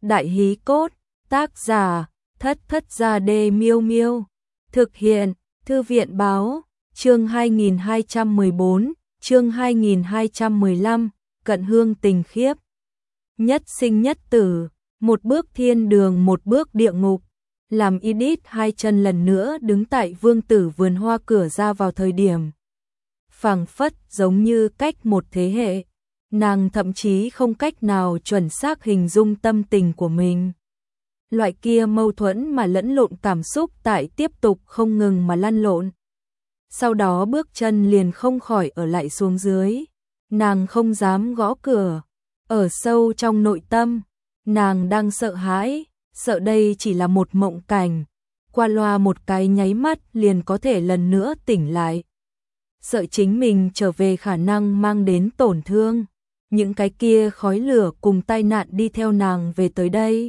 Đại hí cốt, tác giả, Thất Thất Gia Đê Miêu Miêu. Thực hiện, Thư viện báo, chương 2214, chương 2215, Cận Hương Tình Khiếp. Nhất sinh nhất tử, một bước thiên đường một bước địa ngục. Làm Edith hai chân lần nữa đứng tại Vương Tử vườn hoa cửa ra vào thời điểm phảng phất giống như cách một thế hệ. Nàng thậm chí không cách nào chuẩn xác hình dung tâm tình của mình. Loại kia mâu thuẫn mà lẫn lộn cảm xúc tại tiếp tục không ngừng mà lăn lộn. Sau đó bước chân liền không khỏi ở lại xuống dưới. Nàng không dám gõ cửa. Ở sâu trong nội tâm, nàng đang sợ hãi, sợ đây chỉ là một mộng cảnh. Qua loa một cái nháy mắt liền có thể lần nữa tỉnh lại. Sợ chính mình trở về khả năng mang đến tổn thương. Những cái kia khói lửa cùng tai nạn đi theo nàng về tới đây.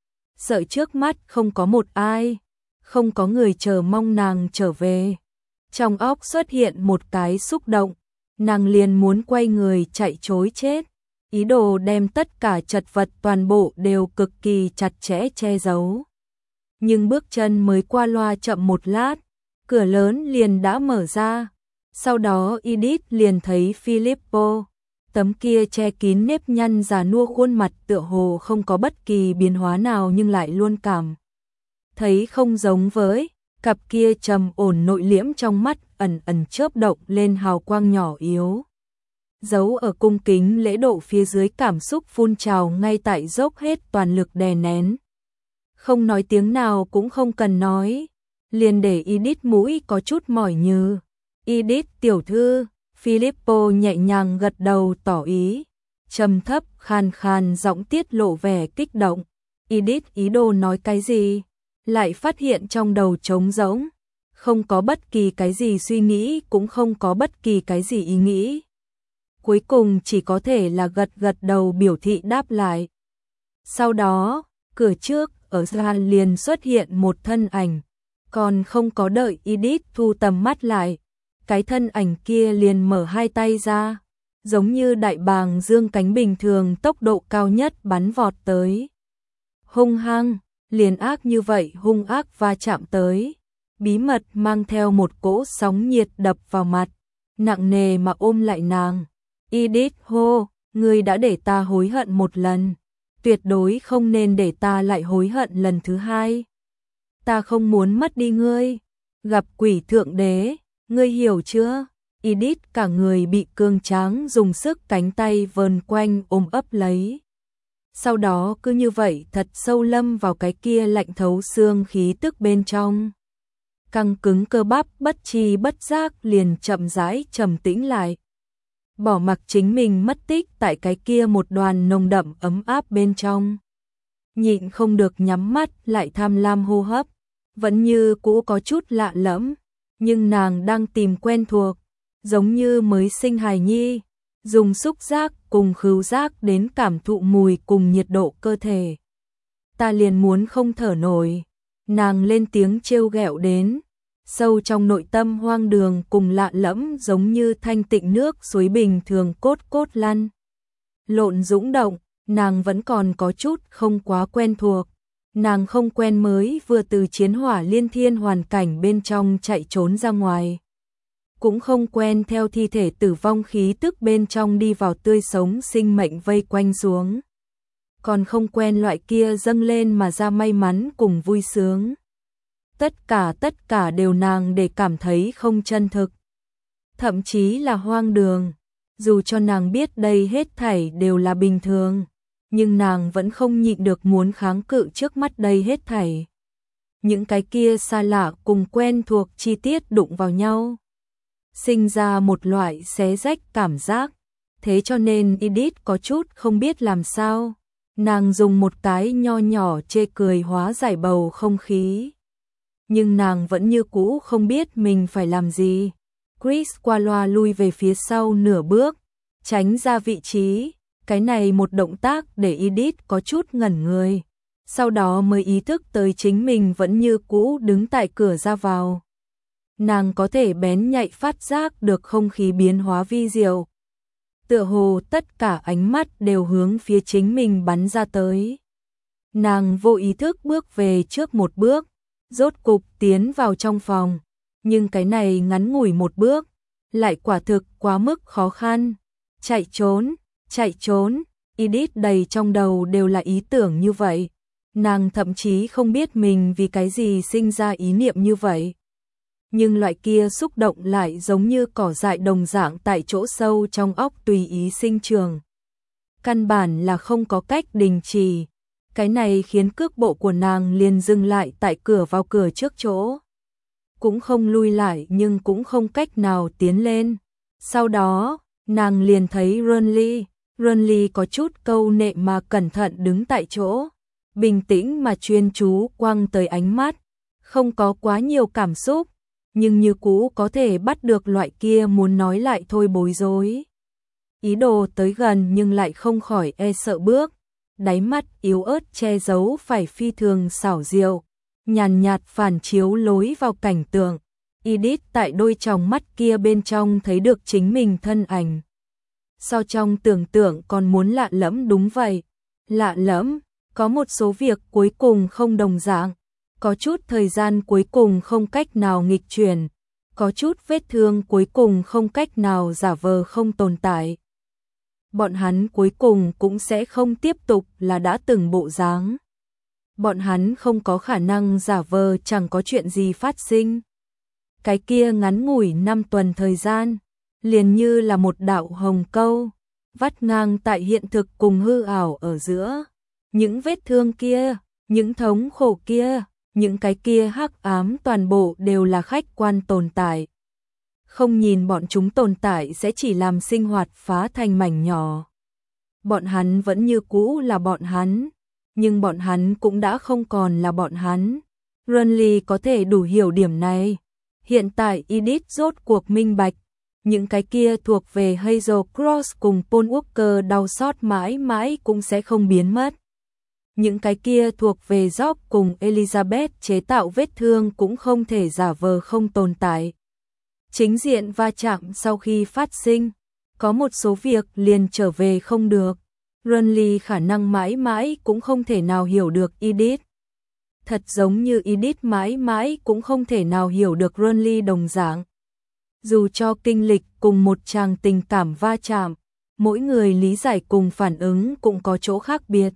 Sợ trước mắt không có một ai, không có người chờ mong nàng trở về. Trong óc xuất hiện một cái xúc động, nàng liền muốn quay người chạy trối chết. Ý đồ đem tất cả chật vật toàn bộ đều cực kỳ chặt chẽ che giấu. Nhưng bước chân mới qua loa chậm một lát, cửa lớn liền đã mở ra. Sau đó Edith liền thấy Filippo. Tấm kia che kín nếp nhăn già nua khuôn mặt tựa hồ không có bất kỳ biến hóa nào nhưng lại luôn cảm thấy không giống với, cặp kia trầm ổn nội liễm trong mắt ẩn ẩn chớp động lên hào quang nhỏ yếu. Giấu ở cung kính lễ độ phía dưới cảm xúc phun trào ngay tại dốc hết toàn lực đè nén. Không nói tiếng nào cũng không cần nói, liền để Edith mũi có chút mỏi nhừ. Edith tiểu thư. Filippo nhẹ nhàng gật đầu tỏ ý, trầm thấp khàn khàn giọng tiết lộ vẻ kích động. Edith ý đồ nói cái gì, lại phát hiện trong đầu trống rỗng, không có bất kỳ cái gì suy nghĩ cũng không có bất kỳ cái gì ý nghĩ. Cuối cùng chỉ có thể là gật gật đầu biểu thị đáp lại. Sau đó, cửa trước ở gian liền xuất hiện một thân ảnh, còn không có đợi Edith thu tầm mắt lại. Cái thân ảnh kia liền mở hai tay ra, giống như đại bàng dương cánh bình thường tốc độ cao nhất bắn vọt tới. Hung hăng, liền ác như vậy hung ác va chạm tới, bí mật mang theo một cỗ sóng nhiệt đập vào mặt, nặng nề mà ôm lại nàng. Edith hô, ngươi đã để ta hối hận một lần, tuyệt đối không nên để ta lại hối hận lần thứ hai. Ta không muốn mất đi ngươi, gặp quỷ thượng đế. Ngươi hiểu chưa? Edith cả người bị cương tráng dùng sức cánh tay vờn quanh ôm ấp lấy. Sau đó cứ như vậy thật sâu lâm vào cái kia lạnh thấu xương khí tức bên trong. Căng cứng cơ bắp bất tri bất giác liền chậm rãi trầm tĩnh lại. Bỏ mặc chính mình mất tích tại cái kia một đoàn nồng đậm ấm áp bên trong. Nhịn không được nhắm mắt lại tham lam hô hấp. Vẫn như cũ có chút lạ lẫm. Nhưng nàng đang tìm quen thuộc, giống như mới sinh hài nhi, dùng xúc giác cùng khứu giác đến cảm thụ mùi cùng nhiệt độ cơ thể. Ta liền muốn không thở nổi, nàng lên tiếng trêu ghẹo đến, sâu trong nội tâm hoang đường cùng lạ lẫm giống như thanh tịnh nước suối bình thường cốt cốt lăn. Lộn dũng động, nàng vẫn còn có chút không quá quen thuộc. Nàng không quen mới vừa từ chiến hỏa liên thiên hoàn cảnh bên trong chạy trốn ra ngoài. Cũng không quen theo thi thể tử vong khí tức bên trong đi vào tươi sống sinh mệnh vây quanh xuống. Còn không quen loại kia dâng lên mà ra may mắn cùng vui sướng. Tất cả đều nàng để cảm thấy không chân thực. Thậm chí là hoang đường. Dù cho nàng biết đây hết thảy đều là bình thường. Nhưng nàng vẫn không nhịn được muốn kháng cự trước mắt đây hết thảy. Những cái kia xa lạ cùng quen thuộc chi tiết đụng vào nhau. Sinh ra một loại xé rách cảm giác. Thế cho nên Edith có chút không biết làm sao. Nàng dùng một cái nho nhỏ chê cười hóa giải bầu không khí. Nhưng nàng vẫn như cũ không biết mình phải làm gì. Chris qua loa lui về phía sau nửa bước, tránh ra vị trí. Cái này một động tác để Edith có chút ngẩn người. Sau đó mới ý thức tới chính mình vẫn như cũ đứng tại cửa ra vào. Nàng có thể bén nhạy phát giác được không khí biến hóa vi diệu. Tựa hồ tất cả ánh mắt đều hướng phía chính mình bắn ra tới. Nàng vô ý thức bước về trước một bước, rốt cục tiến vào trong phòng, nhưng cái này ngắn ngủi một bước, lại quả thực quá mức khó khăn. Chạy trốn, Edith đầy trong đầu đều là ý tưởng như vậy. Nàng thậm chí không biết mình vì cái gì sinh ra ý niệm như vậy. Nhưng loại kia xúc động lại giống như cỏ dại đồng dạng tại chỗ sâu trong óc tùy ý sinh trường. Căn bản là không có cách đình chỉ. Cái này khiến cước bộ của nàng liền dừng lại tại cửa vào cửa trước chỗ. Cũng không lui lại nhưng cũng không cách nào tiến lên. Sau đó, nàng liền thấy Runly có chút câu nệ mà cẩn thận đứng tại chỗ. Bình tĩnh mà chuyên chú quăng tới ánh mắt. Không có quá nhiều cảm xúc, nhưng như cũ có thể bắt được loại kia muốn nói lại thôi bối rối. Ý đồ tới gần nhưng lại không khỏi e sợ bước. Đáy mắt yếu ớt che giấu phải phi thường xảo diệu, nhàn nhạt phản chiếu lối vào cảnh tượng. Edith tại đôi tròng mắt kia bên trong thấy được chính mình thân ảnh. So trong tưởng tượng còn muốn lạ lẫm đúng vậy. Lạ lẫm, có một số việc cuối cùng không đồng dạng, có chút thời gian cuối cùng không cách nào nghịch chuyển, có chút vết thương cuối cùng không cách nào giả vờ không tồn tại. Bọn hắn cuối cùng cũng sẽ không tiếp tục là đã từng bộ dáng. Bọn hắn không có khả năng giả vờ chẳng có chuyện gì phát sinh. Cái kia ngắn ngủi 5 tuần thời gian, liền như là một đạo hồng câu, vắt ngang tại hiện thực cùng hư ảo ở giữa. Những vết thương kia, những thống khổ kia, những cái kia hắc ám toàn bộ đều là khách quan tồn tại. Không nhìn bọn chúng tồn tại sẽ chỉ làm sinh hoạt phá thành mảnh nhỏ. Bọn hắn vẫn như cũ là bọn hắn, nhưng bọn hắn cũng đã không còn là bọn hắn. Runly có thể đủ hiểu điểm này. Hiện tại Edith rốt cuộc minh bạch, những cái kia thuộc về Hazel Cross cùng Paul Walker đau xót mãi mãi cũng sẽ không biến mất. Những cái kia thuộc về Job cùng Elizabeth chế tạo vết thương cũng không thể giả vờ không tồn tại. Chính diện va chạm sau khi phát sinh, có một số việc liền trở về không được. Runly khả năng mãi mãi cũng không thể nào hiểu được Edith. Thật giống như Edith mãi mãi cũng không thể nào hiểu được Runly đồng dạng. Dù cho kinh lịch cùng một tràng tình cảm va chạm, mỗi người lý giải cùng phản ứng cũng có chỗ khác biệt.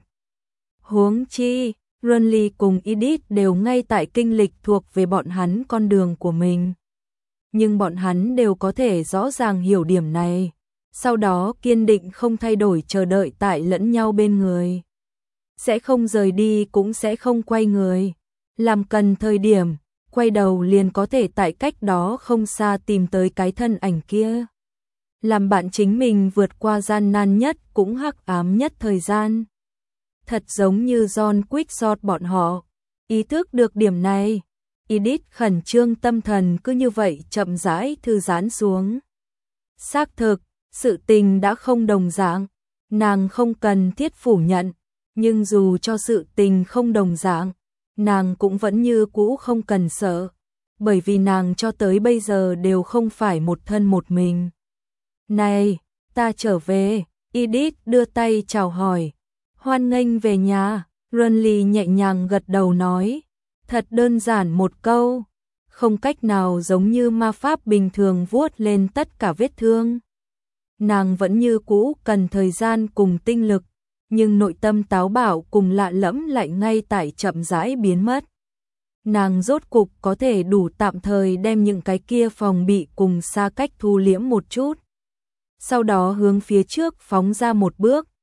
Huống chi, Runly cùng Edith đều ngay tại kinh lịch thuộc về bọn hắn con đường của mình. Nhưng bọn hắn đều có thể rõ ràng hiểu điểm này, sau đó kiên định không thay đổi chờ đợi tại lẫn nhau bên người. Sẽ không rời đi cũng sẽ không quay người. Làm cần thời điểm, quay đầu liền có thể tại cách đó không xa tìm tới cái thân ảnh kia. Làm bạn chính mình vượt qua gian nan nhất cũng hắc ám nhất thời gian. Thật giống như John Quickshot bọn họ. Ý thức được điểm này, Edith khẩn trương tâm thần cứ như vậy chậm rãi thư giãn xuống. Xác thực, sự tình đã không đồng dạng, nàng không cần thiết phủ nhận, nhưng dù cho sự tình không đồng dạng, nàng cũng vẫn như cũ không cần sợ, bởi vì nàng cho tới bây giờ đều không phải một thân một mình. Này, ta trở về, Edith đưa tay chào hỏi. Hoan nghênh về nhà, Runly nhẹ nhàng gật đầu nói. Thật đơn giản một câu, không cách nào giống như ma pháp bình thường vuốt lên tất cả vết thương. Nàng vẫn như cũ cần thời gian cùng tinh lực, nhưng nội tâm táo bạo cùng lạ lẫm lại ngay tại chậm rãi biến mất. Nàng rốt cục có thể đủ tạm thời đem những cái kia phòng bị cùng xa cách thu liễm một chút. Sau đó hướng phía trước phóng ra một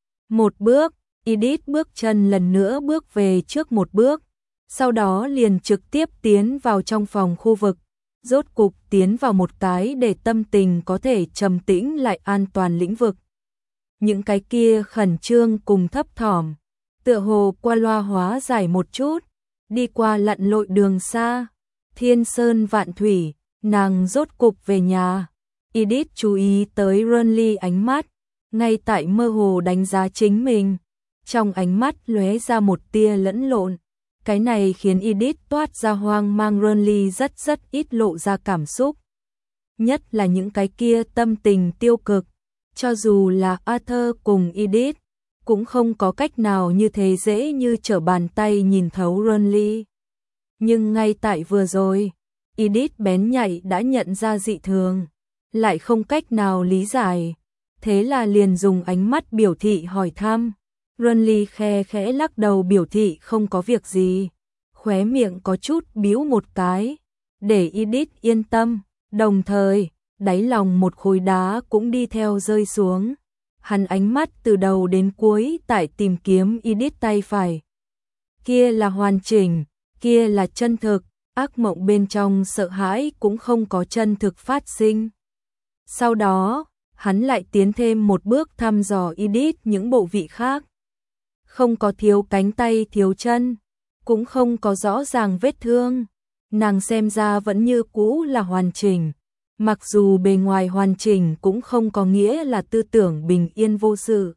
bước, Edith bước chân lần nữa bước về trước một bước, sau đó liền trực tiếp tiến vào trong phòng khu vực, rốt cục tiến vào một cái để tâm tình có thể trầm tĩnh lại an toàn lĩnh vực. Những cái kia khẩn trương cùng thấp thỏm, tựa hồ qua loa hóa giải một chút, đi qua lặn lội đường xa, thiên sơn vạn thủy, nàng rốt cục về nhà. Edith chú ý tới Runly ánh mắt, ngay tại mơ hồ đánh giá chính mình, trong ánh mắt lóe ra một tia lẫn lộn. Cái này khiến Edith toát ra hoang mang. Runly rất ít lộ ra cảm xúc, nhất là những cái kia tâm tình tiêu cực. Cho dù là Arthur cùng Edith, cũng không có cách nào như thế dễ như trở bàn tay nhìn thấu Renly. Nhưng ngay tại vừa rồi, Edith bén nhạy đã nhận ra dị thường, lại không cách nào lý giải, thế là liền dùng ánh mắt biểu thị hỏi thăm. Renly khe khẽ lắc đầu biểu thị không có việc gì, khóe miệng có chút bĩu một cái, để Edith yên tâm, đồng thời, đáy lòng một khối đá cũng đi theo rơi xuống. Hắn ánh mắt từ đầu đến cuối tại tìm kiếm Edith tay phải. Kia là hoàn chỉnh, kia là chân thực, ác mộng bên trong sợ hãi cũng không có chân thực phát sinh. Sau đó, hắn lại tiến thêm một bước thăm dò Edith những bộ vị khác. Không có thiếu cánh tay thiếu chân, cũng không có rõ ràng vết thương. Nàng xem ra vẫn như cũ là hoàn chỉnh. Mặc dù bề ngoài hoàn chỉnh cũng không có nghĩa là tư tưởng bình yên vô sự.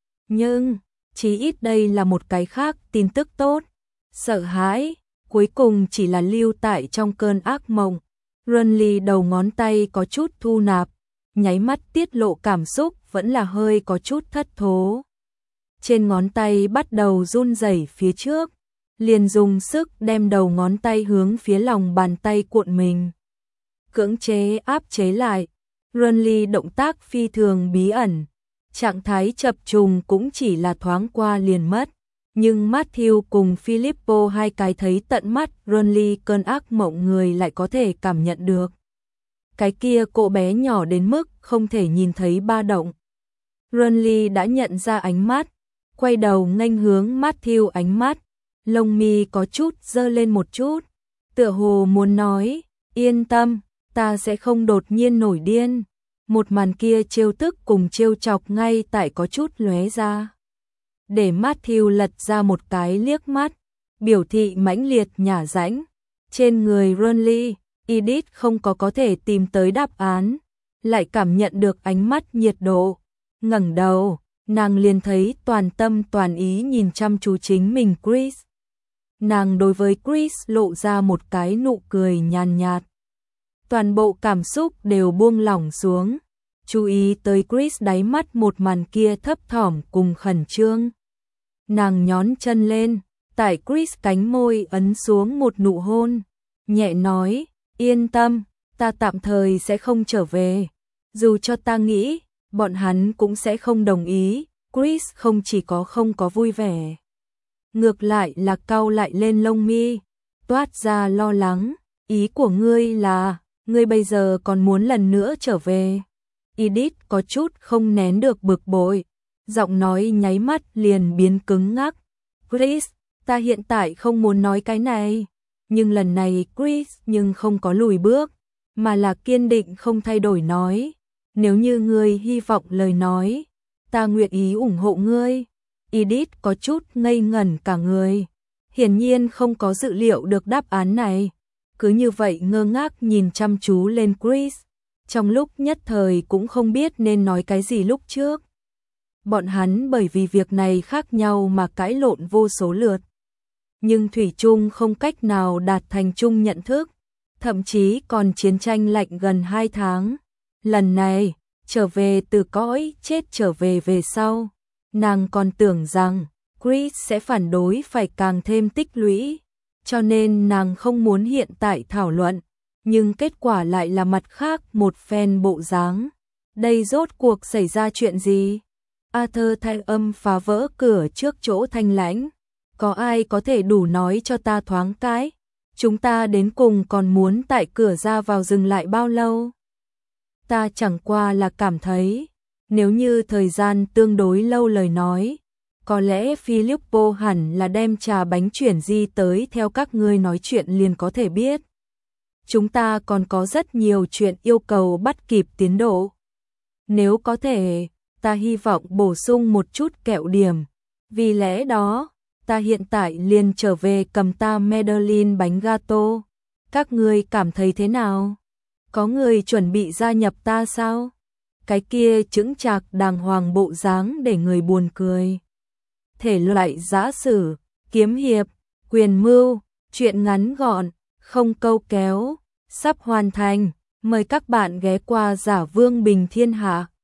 Nhưng, chí ít đây là một cái khác tin tức tốt. Sợ hãi, cuối cùng chỉ là lưu tại trong cơn ác mộng. Renly đầu ngón tay có chút thu nạp, nháy mắt tiết lộ cảm xúc vẫn là hơi có chút thất thố. Trên ngón tay bắt đầu run rẩy phía trước, liền dùng sức đem đầu ngón tay hướng phía lòng bàn tay cuộn mình. Cưỡng chế áp chế lại, Renly động tác phi thường bí ẩn, trạng thái chập trùng cũng chỉ là thoáng qua liền mất. Nhưng Matthew cùng Filippo hai cái thấy tận mắt Renly cơn ác mộng người lại có thể cảm nhận được. Cái kia cô bé nhỏ đến mức không thể nhìn thấy ba động. Renly đã nhận ra ánh mắt, quay đầu nghênh hướng Matthew ánh mắt, lông mi có chút dơ lên một chút, tựa hồ muốn nói, yên tâm, ta sẽ không đột nhiên nổi điên. Một màn kia trêu tức cùng trêu chọc ngay tại có chút lóe ra. Để Matthew lật ra một cái liếc mắt, biểu thị mãnh liệt nhả rãnh. Trên người Renly, Edith không có thể tìm tới đáp án, lại cảm nhận được ánh mắt nhiệt độ. Ngẩng đầu, nàng liền thấy toàn tâm toàn ý nhìn chăm chú chính mình Chris. Nàng đối với Chris lộ ra một cái nụ cười nhàn nhạt. Toàn bộ cảm xúc đều buông lỏng xuống, chú ý tới Chris đáy mắt một màn kia thấp thỏm cùng khẩn trương. Nàng nhón chân lên, tại Chris cánh môi ấn xuống một nụ hôn, nhẹ nói, yên tâm, ta tạm thời sẽ không trở về. Dù cho ta nghĩ, bọn hắn cũng sẽ không đồng ý. Chris không chỉ có không có vui vẻ, ngược lại là cau lại lên lông mi, toát ra lo lắng. Ý của ngươi là, ngươi bây giờ còn muốn lần nữa trở về? Edith có chút không nén được bực bội, giọng nói nháy mắt liền biến cứng ngắc. Chris, ta hiện tại không muốn nói cái này. Nhưng lần này Chris nhưng không có lùi bước, mà là kiên định không thay đổi nói. Nếu như ngươi hy vọng lời nói, ta nguyện ý ủng hộ ngươi. Edith có chút ngây ngẩn cả người, hiển nhiên không có dự liệu được đáp án này. Cứ như vậy ngơ ngác nhìn chăm chú lên Chris, trong lúc nhất thời cũng không biết nên nói cái gì lúc trước. Bọn hắn bởi vì việc này khác nhau mà cãi lộn vô số lượt. Nhưng thủy chung không cách nào đạt thành chung nhận thức, thậm chí còn chiến tranh lạnh gần 2 tháng. Lần này, trở về từ cõi chết trở về về sau, nàng còn tưởng rằng Chris sẽ phản đối phải càng thêm tích lũy, cho nên nàng không muốn hiện tại thảo luận, nhưng kết quả lại là mặt khác một phen bộ dáng. Đây rốt cuộc xảy ra chuyện gì? Arthur thanh âm phá vỡ cửa trước chỗ thanh lãnh. Có ai có thể đủ nói cho ta thoáng cái? Chúng ta đến cùng còn muốn tại cửa ra vào dừng lại bao lâu? Ta chẳng qua là cảm thấy, nếu như thời gian tương đối lâu lời nói, có lẽ Filippo hẳn là đem trà bánh chuyển di tới theo các ngươi nói chuyện liền có thể biết. Chúng ta còn có rất nhiều chuyện yêu cầu bắt kịp tiến độ. Nếu có thể, ta hy vọng bổ sung một chút kẹo điểm. Vì lẽ đó, ta hiện tại liền trở về cầm ta Medellin bánh gato. Các ngươi cảm thấy thế nào? Có người chuẩn bị gia nhập ta sao? Cái kia chững chạc đàng hoàng bộ dáng để người buồn cười. Thể loại giã sử, kiếm hiệp, quyền mưu, truyện ngắn gọn, không câu kéo, sắp hoàn thành. Mời các bạn ghé qua Giả Vương Bình Thiên Hạ.